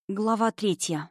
Глава 3.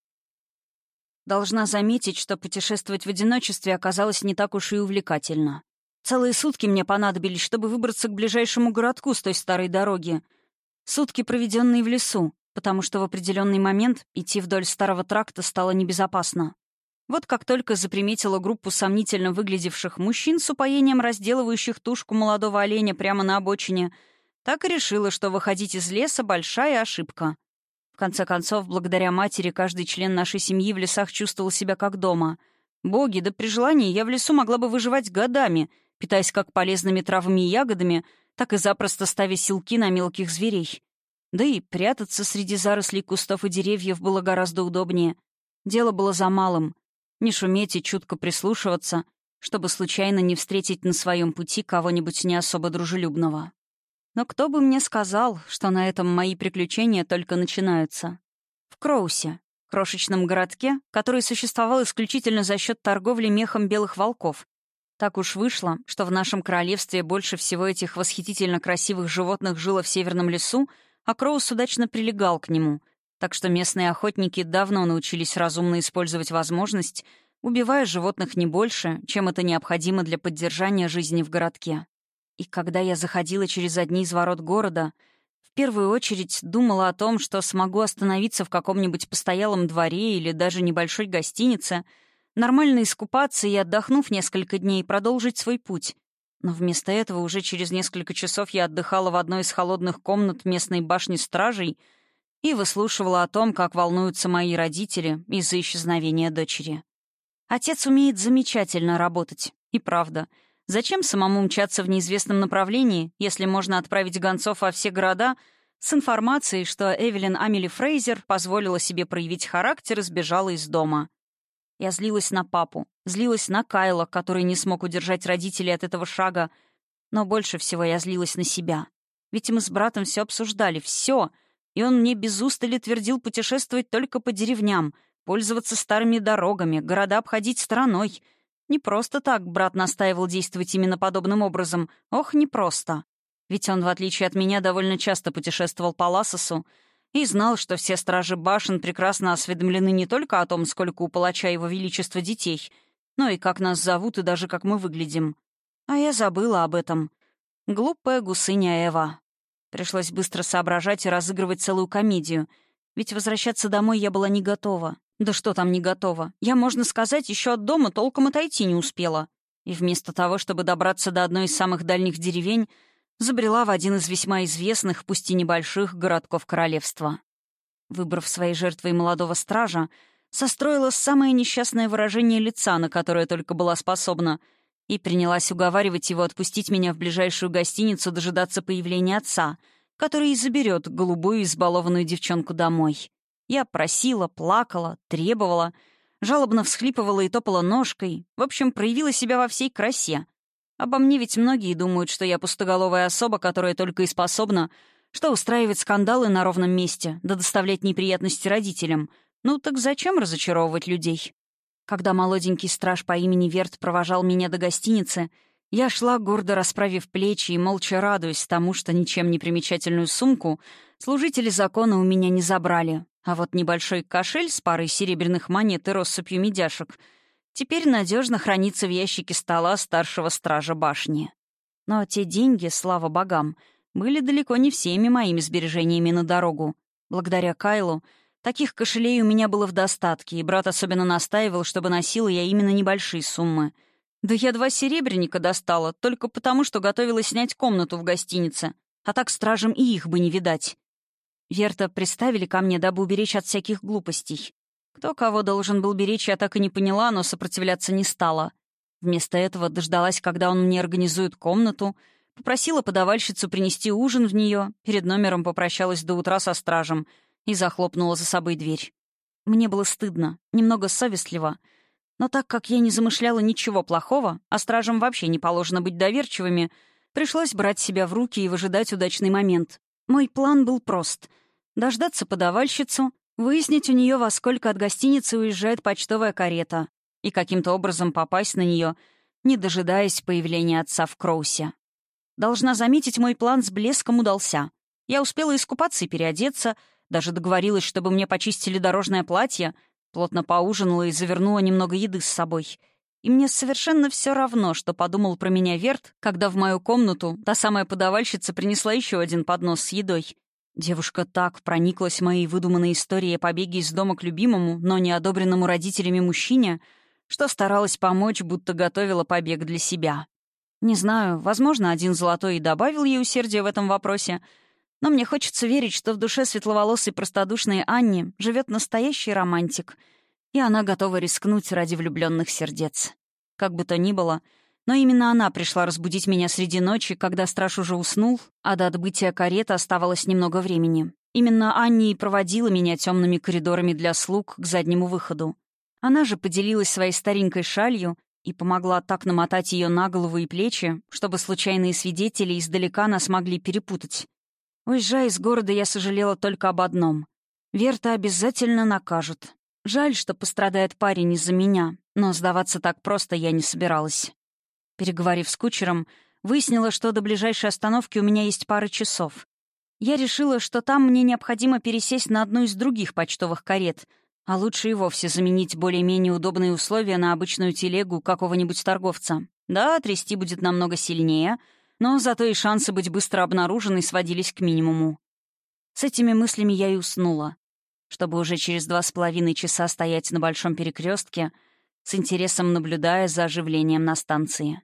Должна заметить, что путешествовать в одиночестве оказалось не так уж и увлекательно. Целые сутки мне понадобились, чтобы выбраться к ближайшему городку с той старой дороги. Сутки, проведенные в лесу, потому что в определенный момент идти вдоль старого тракта стало небезопасно. Вот как только заприметила группу сомнительно выглядевших мужчин с упоением разделывающих тушку молодого оленя прямо на обочине, так и решила, что выходить из леса — большая ошибка. В конце концов, благодаря матери, каждый член нашей семьи в лесах чувствовал себя как дома. Боги, да при желании я в лесу могла бы выживать годами, питаясь как полезными травами и ягодами, так и запросто ставя силки на мелких зверей. Да и прятаться среди зарослей кустов и деревьев было гораздо удобнее. Дело было за малым — не шуметь и чутко прислушиваться, чтобы случайно не встретить на своем пути кого-нибудь не особо дружелюбного. Но кто бы мне сказал, что на этом мои приключения только начинаются? В Кроусе, крошечном городке, который существовал исключительно за счет торговли мехом белых волков. Так уж вышло, что в нашем королевстве больше всего этих восхитительно красивых животных жило в северном лесу, а Кроус удачно прилегал к нему, так что местные охотники давно научились разумно использовать возможность, убивая животных не больше, чем это необходимо для поддержания жизни в городке. И когда я заходила через одни из ворот города, в первую очередь думала о том, что смогу остановиться в каком-нибудь постоялом дворе или даже небольшой гостинице, нормально искупаться и, отдохнув несколько дней, продолжить свой путь. Но вместо этого уже через несколько часов я отдыхала в одной из холодных комнат местной башни стражей и выслушивала о том, как волнуются мои родители из-за исчезновения дочери. Отец умеет замечательно работать, и правда — зачем самому мчаться в неизвестном направлении, если можно отправить гонцов во все города с информацией, что Эвелин Амели Фрейзер позволила себе проявить характер и сбежала из дома? Я злилась на папу, злилась на Кайла, который не смог удержать родителей от этого шага, но больше всего я злилась на себя. Ведь мы с братом все обсуждали, все, и он мне без устали твердил путешествовать только по деревням, пользоваться старыми дорогами, города обходить стороной. Не просто так брат настаивал действовать именно подобным образом. Ох, не просто. Ведь он, в отличие от меня, довольно часто путешествовал по Лассосу и знал, что все стражи башен прекрасно осведомлены не только о том, сколько у палача его величества детей, но и как нас зовут и даже как мы выглядим. А я забыла об этом. Глупая гусыня Эва. Пришлось быстро соображать и разыгрывать целую комедию, ведь возвращаться домой я была не готова. Да что там не готова? Я, можно сказать, еще от дома толком отойти не успела. И вместо того, чтобы добраться до одной из самых дальних деревень, забрела в один из весьма известных, пусть и небольших, городков королевства. Выбрав своей жертвой молодого стража, состроила самое несчастное выражение лица, на которое только была способна, и принялась уговаривать его отпустить меня в ближайшую гостиницу дожидаться появления отца, который и заберет голубую избалованную девчонку домой. Я просила, плакала, требовала, жалобно всхлипывала и топала ножкой. В общем, проявила себя во всей красе. Обо мне ведь многие думают, что я пустоголовая особа, которая только и способна, что устраивать скандалы на ровном месте, да доставлять неприятности родителям. Ну так зачем разочаровывать людей? Когда молоденький страж по имени Верт провожал меня до гостиницы, я шла, гордо расправив плечи и молча радуясь тому, что ничем не примечательную сумку служители закона у меня не забрали. А вот небольшой кошель с парой серебряных монет и россыпью медяшек теперь надежно хранится в ящике стола старшего стража башни. Но те деньги, слава богам, были далеко не всеми моими сбережениями на дорогу. Благодаря Кайлу таких кошелей у меня было в достатке, и брат особенно настаивал, чтобы носила я именно небольшие суммы. Да я 2 серебряника достала, только потому, что готовилась снять комнату в гостинице, а так стражам и их бы не видать. Верта приставили ко мне, дабы уберечь от всяких глупостей. Кто кого должен был беречь, я так и не поняла, но сопротивляться не стала. Вместо этого дождалась, когда он мне организует комнату, попросила подавальщицу принести ужин в нее, перед номером попрощалась до утра со стражем и захлопнула за собой дверь. Мне было стыдно, немного совестливо, но так как я не замышляла ничего плохого, а стражам вообще не положено быть доверчивыми, пришлось брать себя в руки и выжидать удачный момент. Мой план был прост — дождаться подавальщицу, выяснить у нее, во сколько от гостиницы уезжает почтовая карета, и каким-то образом попасть на нее, не дожидаясь появления отца в Кроусе. Должна заметить, мой план с блеском удался. Я успела искупаться и переодеться, Даже договорилась, чтобы мне почистили дорожное платье, плотно поужинала и завернула немного еды с собой. И мне совершенно все равно, что подумал про меня Верт, когда в мою комнату та самая подавальщица принесла еще один поднос с едой. Девушка так прониклась моей выдуманной историей о побеге из дома к любимому, но не одобренному родителями мужчине, что старалась помочь, будто готовила побег для себя. Не знаю, возможно, 1 золотой и добавил ей усердия в этом вопросе, но мне хочется верить, что в душе светловолосой простодушной Анни живет настоящий романтик, и она готова рискнуть ради влюбленных сердец. Как бы то ни было, но именно она пришла разбудить меня среди ночи, когда страж уже уснул, а до отбытия кареты оставалось немного времени. Именно Анни и проводила меня темными коридорами для слуг к заднему выходу. Она же поделилась своей старенькой шалью и помогла так намотать ее на голову и плечи, чтобы случайные свидетели издалека нас могли перепутать. Уезжая из города, я сожалела только об одном. Верта обязательно накажут. Жаль, что пострадает парень из-за меня, но сдаваться так просто я не собиралась. Переговорив с кучером, выяснила, что до ближайшей остановки у меня есть пара часов. Я решила, что там мне необходимо пересесть на одну из других почтовых карет, а лучше и вовсе заменить более-менее удобные условия на обычную телегу какого-нибудь торговца. Да, трясти будет намного сильнее, но зато и шансы быть быстро обнаруженной сводились к минимуму. С этими мыслями я и уснула, чтобы уже через 2,5 часа стоять на большом перекрестке, с интересом наблюдая за оживлением на станции.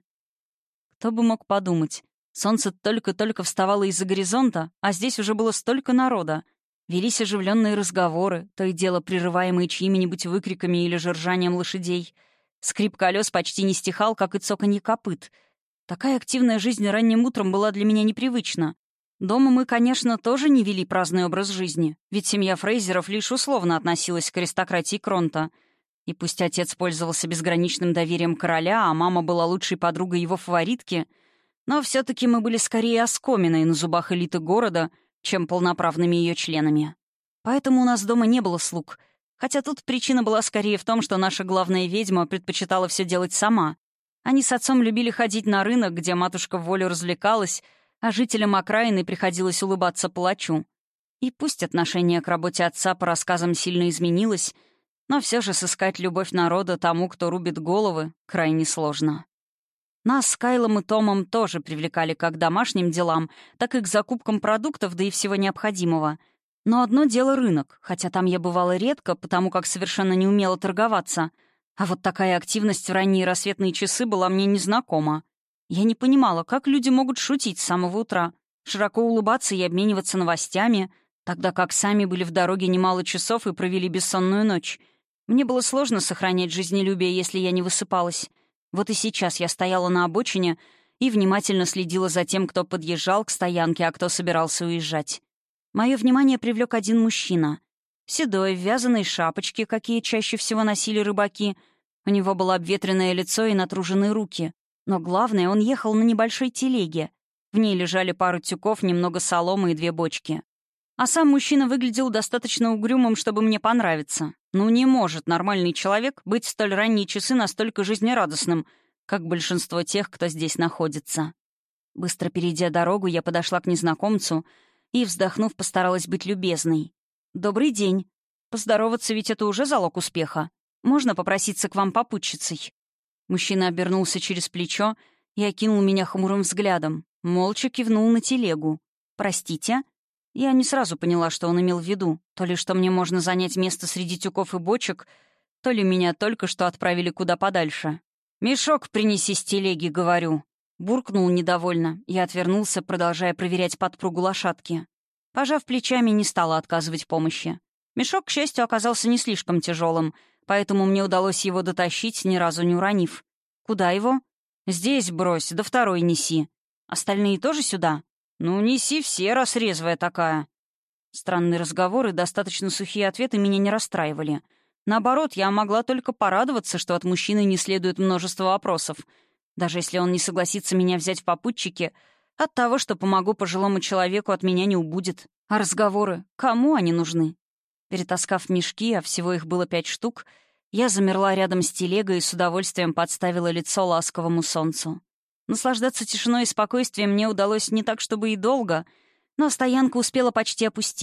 Кто бы мог подумать, солнце только-только вставало из-за горизонта, а здесь уже было столько народа. Велись оживленные разговоры, то и дело прерываемые чьими-нибудь выкриками или же ржанием лошадей. Скрип колес почти не стихал, как и цоканье копыт. Такая активная жизнь ранним утром была для меня непривычна. Дома мы, конечно, тоже не вели праздный образ жизни, ведь семья Фрейзеров лишь условно относилась к аристократии Кронта. И пусть отец пользовался безграничным доверием короля, а мама была лучшей подругой его фаворитки, но все-таки мы были скорее оскоминой на зубах элиты города, чем полноправными ее членами. Поэтому у нас дома не было слуг, хотя тут причина была скорее в том, что наша главная ведьма предпочитала все делать сама. Они с отцом любили ходить на рынок, где матушка в волю развлекалась, а жителям окраины приходилось улыбаться палачу. И пусть отношение к работе отца по рассказам сильно изменилось, но все же сыскать любовь народа тому, кто рубит головы, крайне сложно. Нас с Кайлом и Томом тоже привлекали как к домашним делам, так и к закупкам продуктов, да и всего необходимого. Но одно дело рынок, хотя там я бывала редко, потому как совершенно не умела торговаться. А вот такая активность в ранние рассветные часы была мне незнакома. Я не понимала, как люди могут шутить с самого утра, широко улыбаться и обмениваться новостями, тогда как сами были в дороге немало часов и провели бессонную ночь. Мне было сложно сохранять жизнелюбие, если я не высыпалась. Вот и сейчас я стояла на обочине и внимательно следила за тем, кто подъезжал к стоянке, а кто собирался уезжать. Мое внимание привлек один мужчина. Седой, в вязаной шапочке, какие чаще всего носили рыбаки. У него было обветренное лицо и натруженные руки. Но главное, он ехал на небольшой телеге. В ней лежали пара тюков, немного соломы и 2 бочки. А сам мужчина выглядел достаточно угрюмым, чтобы мне понравиться. Ну, не может нормальный человек быть в столь ранние часы настолько жизнерадостным, как большинство тех, кто здесь находится. Быстро перейдя дорогу, я подошла к незнакомцу и, вздохнув, постаралась быть любезной. «Добрый день. Поздороваться ведь это уже залог успеха. Можно попроситься к вам попутчицей?» Мужчина обернулся через плечо и окинул меня хмурым взглядом. Молча кивнул на телегу. «Простите?» Я не сразу поняла, что он имел в виду. То ли что мне можно занять место среди тюков и бочек, то ли меня только что отправили куда подальше. «Мешок принеси с телеги, говорю». Буркнул недовольно и отвернулся, продолжая проверять подпругу лошадки. Пожав плечами, не стала отказывать в помощи. Мешок, к счастью, оказался не слишком тяжелым, поэтому мне удалось его дотащить, ни разу не уронив. «Куда его?» «Здесь брось, да второй неси. Остальные тоже сюда?» «Ну, неси все, раз резвая такая». Странные разговоры, достаточно сухие ответы меня не расстраивали. Наоборот, я могла только порадоваться, что от мужчины не следует множество вопросов. Даже если он не согласится меня взять в попутчики, от того, что помогу пожилому человеку, от меня не убудет. А разговоры? Кому они нужны? Перетаскав мешки, а всего их было 5 штук, я замерла рядом с телегой и с удовольствием подставила лицо ласковому солнцу. Наслаждаться тишиной и спокойствием мне удалось не так, чтобы и долго, но стоянка успела почти опустеть.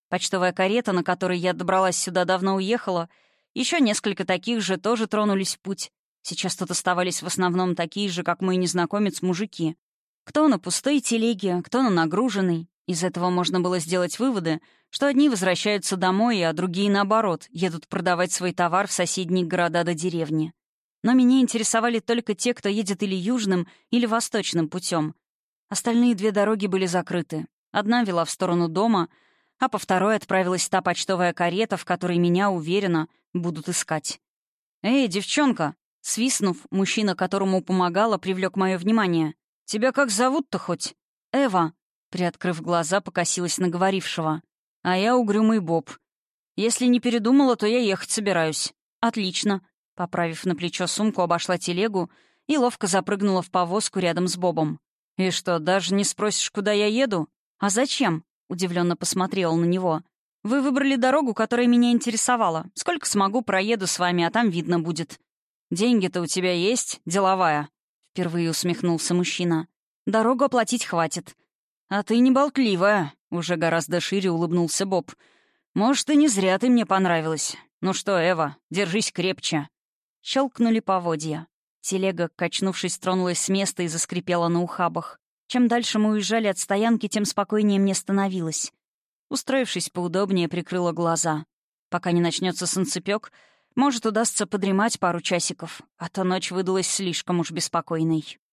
Почтовая карета, на которой я добралась сюда, давно уехала. Еще несколько таких же тоже тронулись в путь. Сейчас тут оставались в основном такие же, как мой незнакомец, мужики. Кто на пустой телеге, кто на нагруженной. Из этого можно было сделать выводы, что одни возвращаются домой, а другие, наоборот, едут продавать свой товар в соседние города до деревни. Но меня интересовали только те, кто едет или южным, или восточным путем. Остальные две дороги были закрыты. Одна вела в сторону дома, а по второй отправилась та почтовая карета, в которой меня, уверенно, будут искать. «Эй, девчонка!» Свистнув, мужчина, которому помогала, привлек мое внимание. «Тебя как зовут-то хоть?» «Эва», — приоткрыв глаза, покосилась на говорившего. «А я угрюмый Боб. Если не передумала, то я ехать собираюсь». «Отлично». Поправив на плечо сумку, обошла телегу и ловко запрыгнула в повозку рядом с Бобом. «И что, даже не спросишь, куда я еду?» «А зачем?» — удивленно посмотрела на него. «Вы выбрали дорогу, которая меня интересовала. Сколько смогу, проеду с вами, а там видно будет». «Деньги-то у тебя есть, деловая?» — впервые усмехнулся мужчина. «Дорогу оплатить хватит». «А ты не болтливая», — уже гораздо шире улыбнулся Боб. «Может, и не зря ты мне понравилась. Ну что, Эва, держись крепче». Щелкнули поводья. Телега, качнувшись, тронулась с места и заскрипела на ухабах. Чем дальше мы уезжали от стоянки, тем спокойнее мне становилось. Устроившись поудобнее, прикрыла глаза. Пока не начнется солнцепёк, может, удастся подремать пару часиков, а то ночь выдалась слишком уж беспокойной.